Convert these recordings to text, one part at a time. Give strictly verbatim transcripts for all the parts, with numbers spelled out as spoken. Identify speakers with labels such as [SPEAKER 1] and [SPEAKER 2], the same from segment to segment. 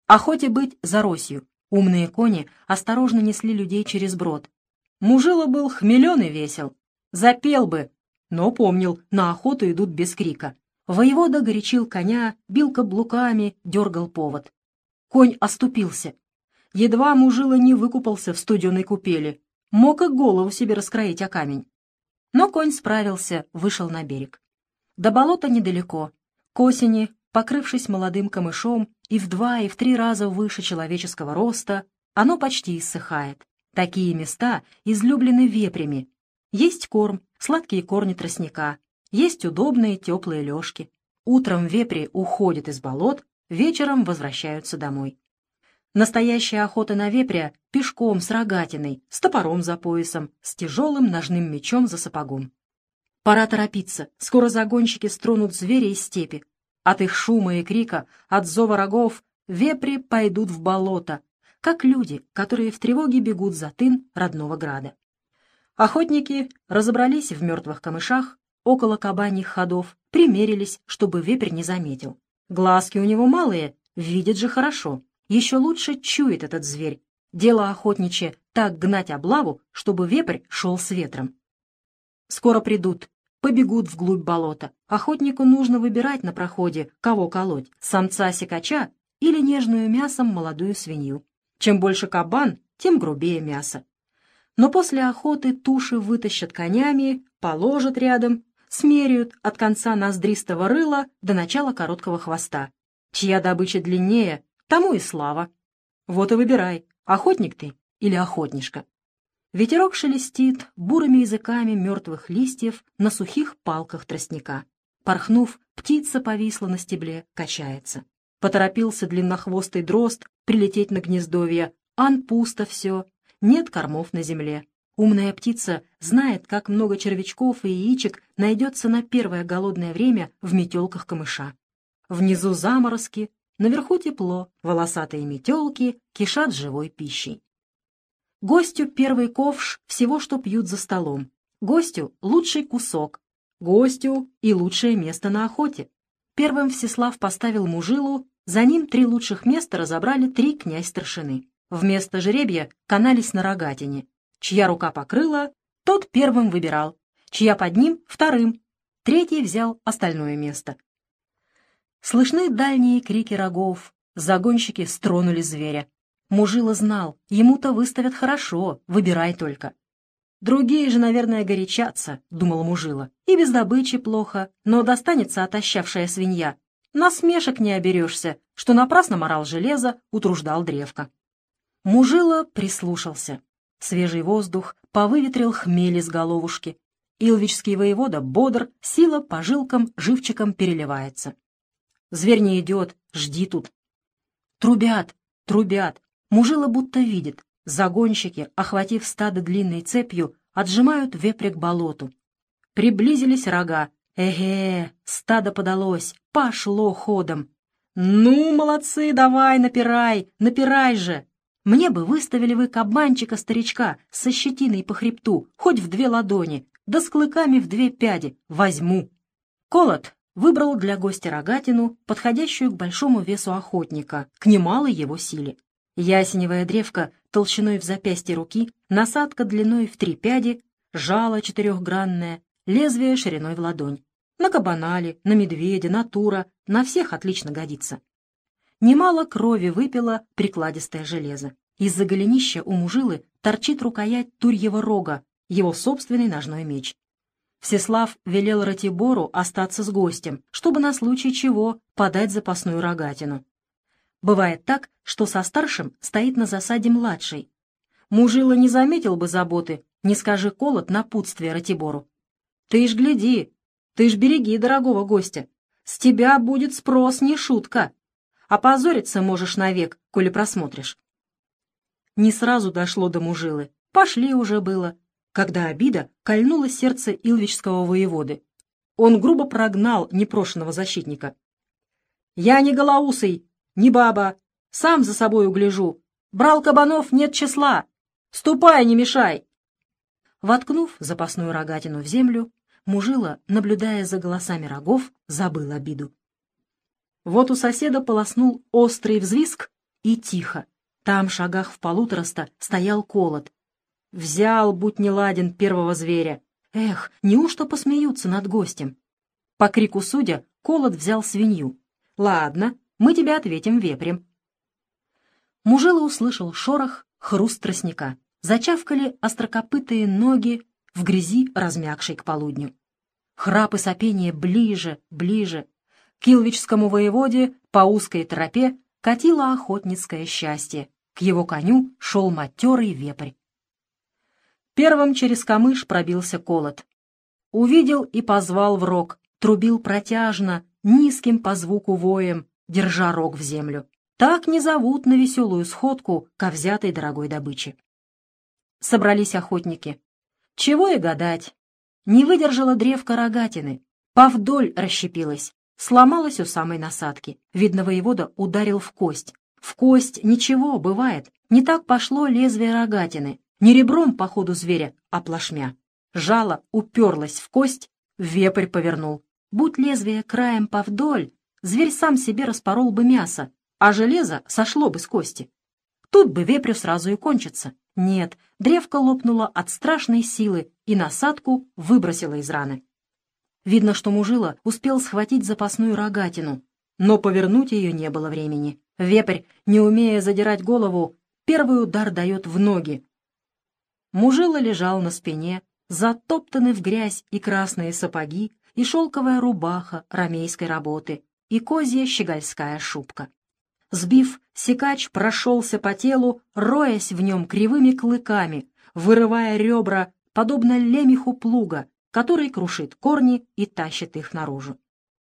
[SPEAKER 1] Охоте быть за росью. Умные кони осторожно несли людей через брод. Мужила был хмелен и весел. Запел бы, но помнил, на охоту идут без крика. Воевода горячил коня, бил каблуками, дергал повод. Конь оступился. Едва Мужила не выкупался в студеной купели. Мог и голову себе раскроить о камень. Но конь справился, вышел на берег. До болота недалеко. К осени, покрывшись молодым камышом и в два, и в три раза выше человеческого роста, оно почти иссыхает. Такие места излюблены вепрями. Есть корм, сладкие корни тростника, есть удобные теплые лёжки. Утром вепри уходят из болот, вечером возвращаются домой. Настоящая охота на вепря пешком с рогатиной, с топором за поясом, с тяжелым ножным мечом за сапогом. Пора торопиться, скоро загонщики стронут зверя из степи. От их шума и крика, от зова рогов вепри пойдут в болото, как люди, которые в тревоге бегут за тын родного града. Охотники разобрались в мертвых камышах, около кабаньих ходов, примерились, чтобы вепрь не заметил. Глазки у него малые, видит же хорошо. Еще лучше чует этот зверь. Дело охотничье так гнать облаву, чтобы вепрь шел с ветром. Скоро придут, побегут вглубь болота. Охотнику нужно выбирать на проходе, кого колоть, самца-сикача или нежную мясом молодую свинью. Чем больше кабан, тем грубее мясо. Но после охоты туши вытащат конями, положат рядом, смеряют от конца ноздристого рыла до начала короткого хвоста. Чья добыча длиннее, тому и слава. Вот и выбирай, охотник ты или охотнишка. Ветерок шелестит бурыми языками мертвых листьев на сухих палках тростника. Порхнув, птица повисла на стебле, качается. Поторопился длиннохвостый дрозд прилететь на гнездовье, ан пусто все, нет кормов на земле. Умная птица знает, как много червячков и яичек найдется на первое голодное время в метелках камыша. Внизу заморозки, наверху тепло, волосатые метелки кишат живой пищей. Гостю первый ковш всего, что пьют за столом. Гостю лучший кусок. Гостю и лучшее место на охоте. Первым Всеслав поставил Мужилу, за ним три лучших места разобрали три князь-старшины. Вместо жеребья канались на рогатине. Чья рука покрыла, тот первым выбирал. Чья под ним — вторым. Третий взял остальное место. Слышны дальние крики рогов. Загонщики стронули зверя. Мужила знал, ему-то выставят хорошо, выбирай только. Другие же, наверное, горячатся, думал Мужила. И без добычи плохо, но достанется отощавшая свинья. Насмешек не оберешься, что напрасно морал железо, утруждал древко. Мужила прислушался. Свежий воздух повыветрил хмель из головушки. Илвичский воевода бодр, сила по жилкам живчиком переливается. Зверь не идет, жди тут. Трубят, трубят. Мужила будто видит. Загонщики, охватив стадо длинной цепью, отжимают вепря к болоту. Приблизились рога. Эге, стадо подалось, пошло ходом. Ну, молодцы, давай, напирай, напирай же. Мне бы выставили вы кабанчика-старичка со щетиной по хребту, хоть в две ладони, да с клыками в две пяди. Возьму. Колот выбрал для гостя рогатину, подходящую к большому весу охотника, к немалой его силе. Ясеневая древка толщиной в запястье руки, насадка длиной в три пяди, жало четырехгранное, лезвие шириной в ладонь. На кабана ли, на медведя, на тура, на всех отлично годится. Немало крови выпило прикладистое железо. Из-за голенища у Мужилы торчит рукоять турьего рога, его собственный ножной меч. Всеслав велел Ратибору остаться с гостем, чтобы на случай чего подать запасную рогатину. Бывает так, что со старшим стоит на засаде младший. Мужила не заметил бы заботы, не скажи Колот напутствие Ратибору. Ты ж гляди, ты ж береги дорогого гостя. С тебя будет спрос не шутка. Опозориться можешь навек, коли просмотришь. Не сразу дошло до Мужилы. Пошли уже было, когда обида кольнула сердце илвичского воеводы. Он грубо прогнал непрошенного защитника. «Я не голоусый, не баба, сам за собой угляжу. Брал кабанов, нет числа. Ступай, не мешай!» Воткнув запасную рогатину в землю, Мужила, наблюдая за голосами рогов, забыл обиду. Вот у соседа полоснул острый взвизг, и тихо. Там, шагах в полутораста, стоял Колод. Взял, будь неладен, первого зверя. Эх, неужто посмеются над гостем? По крику судя, Колод взял свинью. Ладно, мы тебе ответим вепрем. Мужила услышал шорох, хруст тростника. Зачавкали острокопытые ноги в грязи, размягшей к полудню. Храп и сопение ближе, ближе. К Илвичскому воеводе по узкой тропе катило охотницкое счастье. К его коню шел матерый вепрь. Первым через камыш пробился Колод. Увидел и позвал в рог, трубил протяжно, низким по звуку воем, держа рог в землю. Так не зовут на веселую сходку ко взятой дорогой добыче. Собрались охотники. Чего и гадать. Не выдержала древко рогатины, повдоль расщепилась, сломалась у самой насадки. Видно, воевода ударил в кость. В кость ничего, бывает. Не так пошло лезвие рогатины. Не ребром по ходу зверя, а плашмя. Жало уперлось в кость, вепрь повернул. Будь лезвие краем повдоль, зверь сам себе распорол бы мясо, а железо сошло бы с кости. Тут бы вепрю сразу и кончится. Нет, древко лопнуло от страшной силы и насадку выбросило из раны. Видно, что Мужила успел схватить запасную рогатину, но повернуть ее не было времени. Вепрь, не умея задирать голову, первый удар дает в ноги. Мужила лежал на спине, затоптаны в грязь и красные сапоги, и шелковая рубаха ромейской работы, и козья щегольская шубка. Сбив, сикач прошелся по телу, роясь в нем кривыми клыками, вырывая ребра, подобно лемеху плуга, который крушит корни и тащит их наружу.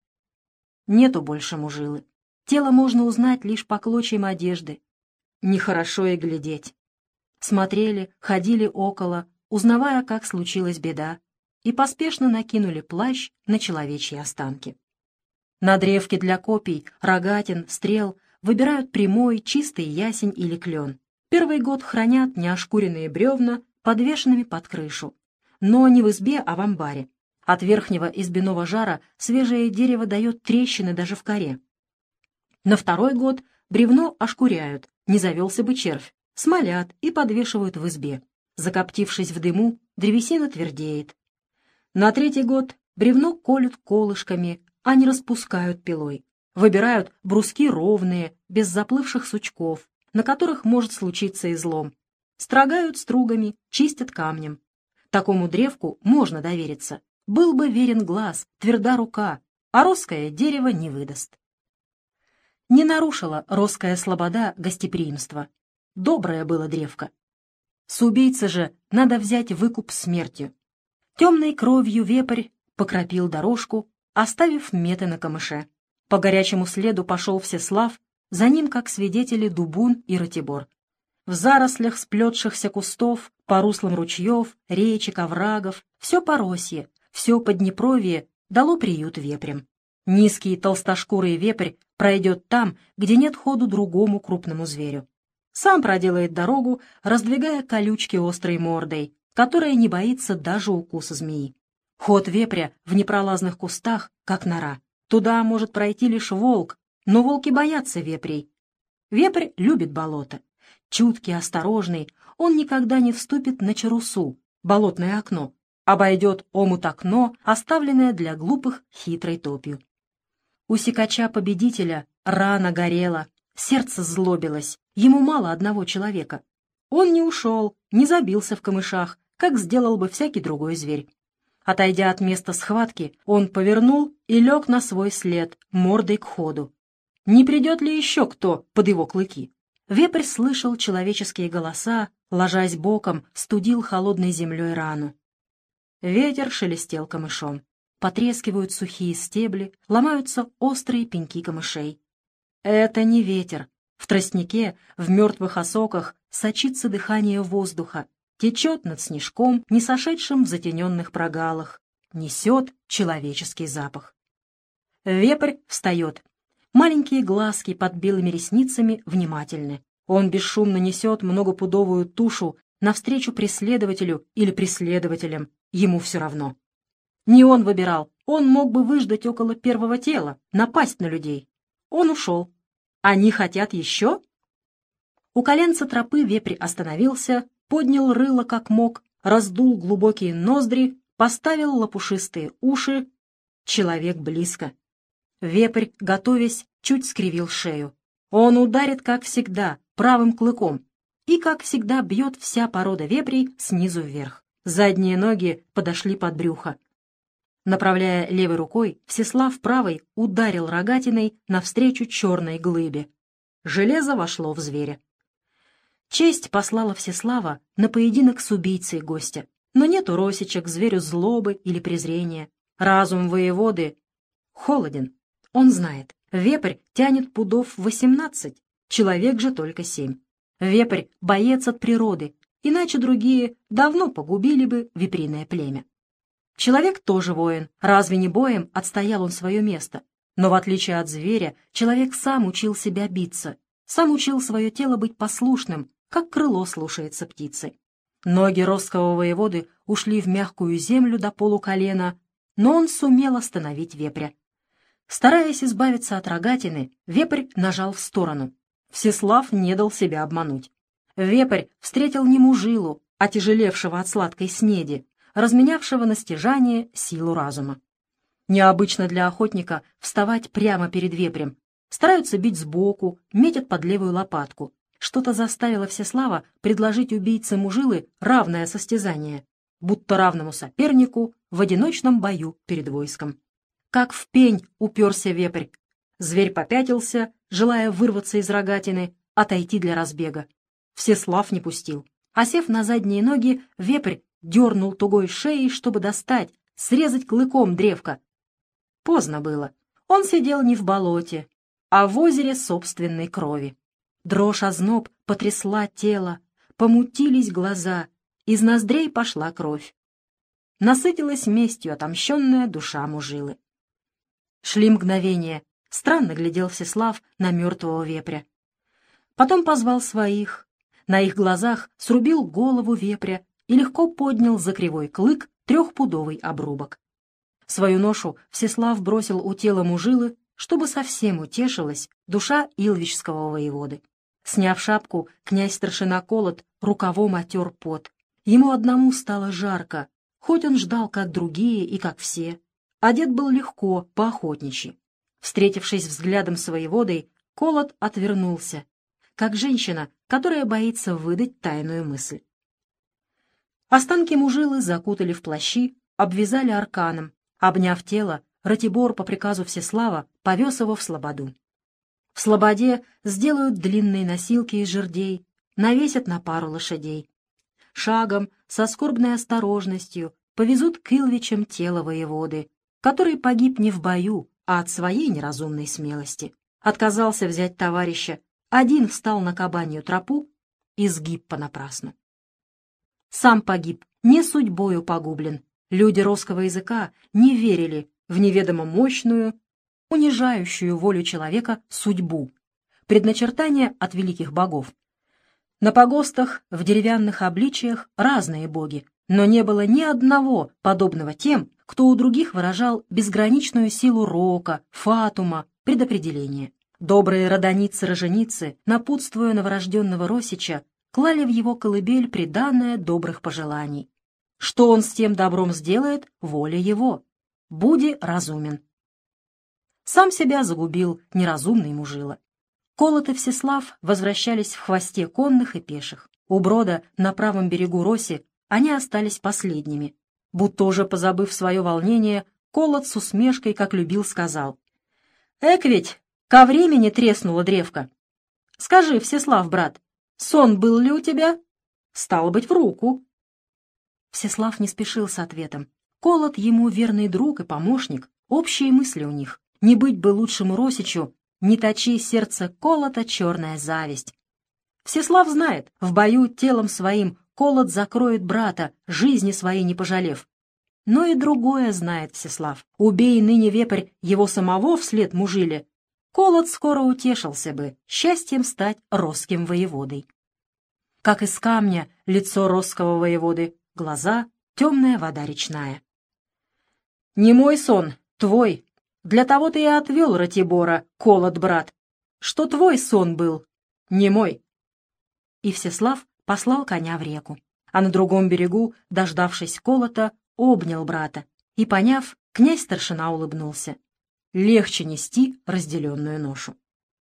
[SPEAKER 1] Нету больше Мужилы. Тело можно узнать лишь по клочьям одежды. Нехорошо и глядеть. Смотрели, ходили около, узнавая, как случилась беда, и поспешно накинули плащ на человечьи останки. На древке для копий, рогатин, стрел выбирают прямой, чистый ясень или клен. Первый год хранят неошкуренные бревна, подвешенными под крышу. Но не в избе, а в амбаре. От верхнего избиного жара свежее дерево дает трещины даже в коре. На второй год бревно ошкуряют, не завелся бы червь, смолят и подвешивают в избе. Закоптившись в дыму, древесина твердеет. На третий год бревно колют колышками, а не распускают пилой. Выбирают бруски ровные, без заплывших сучков, на которых может случиться излом. Строгают стругами, чистят камнем. Такому древку можно довериться. Был бы верен глаз, тверда рука, а росское дерево не выдаст. Не нарушила росская слобода гостеприимства. Доброе было древко. С убийцы же надо взять выкуп смертью. Темной кровью вепрь покропил дорожку, оставив меты на камыше. По горячему следу пошел Всеслав, за ним, как свидетели, Дубун и Ратибор. В зарослях сплетшихся кустов, по руслам ручьев, речек, оврагов, все поросье, все Поднепровье дало приют вепрям. Низкий толстошкурый вепрь пройдет там, где нет ходу другому крупному зверю. Сам проделает дорогу, раздвигая колючки острой мордой, которая не боится даже укуса змеи. Ход вепря в непролазных кустах, как нора. Туда может пройти лишь волк, но волки боятся вепрей. Вепрь любит болото. Чуткий, осторожный, он никогда не вступит на чарусу, болотное окно, обойдет омут-окно, оставленное для глупых хитрой топью. У сикача-победителя рана горела, сердце злобилось, ему мало одного человека. Он не ушел, не забился в камышах, как сделал бы всякий другой зверь. Отойдя от места схватки, он повернул и лег на свой след, мордой к ходу. Не придет ли еще кто под его клыки? Вепрь слышал человеческие голоса, ложась боком, студил холодной землей рану. Ветер шелестел камышом. Потрескивают сухие стебли, ломаются острые пеньки камышей. Это не ветер. В тростнике, в мертвых осоках сочится дыхание воздуха, течет над снежком, не сошедшим в затененных прогалах, несет человеческий запах. Вепрь встает. Маленькие глазки под белыми ресницами внимательны. Он бесшумно несет многопудовую тушу навстречу преследователю или преследователям. Ему все равно. Не он выбирал. Он мог бы выждать около первого тела, напасть на людей. Он ушел. Они хотят еще? У коленца тропы вепрь остановился, поднял рыло как мог, раздул глубокие ноздри, поставил лопушистые уши. Человек близко. Вепрь, готовясь, чуть скривил шею. Он ударит, как всегда, правым клыком. И, как всегда, бьет вся порода вепрей снизу вверх. Задние ноги подошли под брюхо. Направляя левой рукой, Всеслав правой ударил рогатиной навстречу черной глыбе. Железо вошло в зверя. Честь послала Всеслава на поединок с убийцей гостя. Но нет у Росича к зверю злобы или презрения. Разум воеводы холоден. Он знает, вепрь тянет пудов восемнадцать, человек же только семь. Вепрь — боец от природы, иначе другие давно погубили бы веприное племя. Человек тоже воин, разве не боем отстоял он свое место? Но в отличие от зверя, человек сам учил себя биться, сам учил свое тело быть послушным, как крыло слушается птицы. Ноги росского воеводы ушли в мягкую землю до полуколена, но он сумел остановить вепря. Стараясь избавиться от рогатины, вепрь нажал в сторону. Всеслав не дал себя обмануть. Вепрь встретил не мужилу, отяжелевшего от сладкой снеди, разменявшего на стяжание силу разума. Необычно для охотника вставать прямо перед вепрем. Стараются бить сбоку, метят под левую лопатку. Что-то заставило Всеслава предложить убийце мужилы равное состязание, будто равному сопернику в одиночном бою перед войском. Как в пень уперся вепрь. Зверь попятился, желая вырваться из рогатины, отойти для разбега. Всеслав не пустил. Осев на задние ноги, вепрь дернул тугой шеей, чтобы достать, срезать клыком древко. Поздно было. Он сидел не в болоте, а в озере собственной крови. Дрожь озноб потрясла тело, помутились глаза, из ноздрей пошла кровь. Насытилась местью отомщенная душа мужилы. Шли мгновения. Странно глядел Всеслав на мертвого вепря. Потом позвал своих. На их глазах срубил голову вепря и легко поднял за кривой клык трехпудовый обрубок. Свою ношу Всеслав бросил у тела мужилы, чтобы совсем утешилась душа илвичского воеводы. Сняв шапку, князь старшина Колот рукавом отер пот. Ему одному стало жарко, хоть он ждал, как другие и как все. Одет был легко, поохотничьи. Встретившись взглядом с воеводой, Колот отвернулся, как женщина, которая боится выдать тайную мысль. Останки мужилы закутали в плащи, обвязали арканом. Обняв тело, Ратибор по приказу Всеслава повез его в слободу. В слободе сделают длинные носилки из жердей, навесят на пару лошадей. Шагом, со скорбной осторожностью, повезут к Илвичам тело воеводы, который погиб не в бою, а от своей неразумной смелости. Отказался взять товарища, один встал на кабанью тропу и сгиб понапрасну. Сам погиб, не судьбою погублен. Люди росского языка не верили в неведомо мощную, унижающую волю человека судьбу, предначертание от великих богов. На погостах в деревянных обличиях разные боги, но не было ни одного подобного тем, кто у других выражал безграничную силу рока, фатума, предопределения. Добрые родоницы-роженицы, напутствуя новорожденного Росича, клали в его колыбель приданное добрых пожеланий. Что он с тем добром сделает, воля его. Буди разумен. Сам себя загубил неразумный мужила. Колот и Всеслав возвращались в хвосте конных и пеших. У брода на правом берегу Роси они остались последними. Будто уже позабыв свое волнение, Колот с усмешкой, как любил, сказал: «Эк ведь, ко времени треснула древко. Скажи, Всеслав, брат, сон был ли у тебя? Стало быть, в руку». Всеслав не спешил с ответом. Колот ему верный друг и помощник, общие мысли у них. Не быть бы лучшему Росичу, не точи сердце Колота черная зависть. Всеслав знает, в бою телом своим Колот закроет брата, жизни своей не пожалев. Но и другое знает Всеслав. Убей ныне вепрь его самого вслед мужиле, Колот скоро утешился бы счастьем стать росским воеводой. Как из камня лицо росского воеводы, глаза — темная вода речная. «Не мой сон, твой. Для того ты и отвел Ратибора, Колот, брат, что твой сон был, не мой». и Всеслав послал коня в реку. А на другом берегу, дождавшись Колота, обнял брата. И, поняв, князь-старшина улыбнулся. Легче нести разделенную ношу.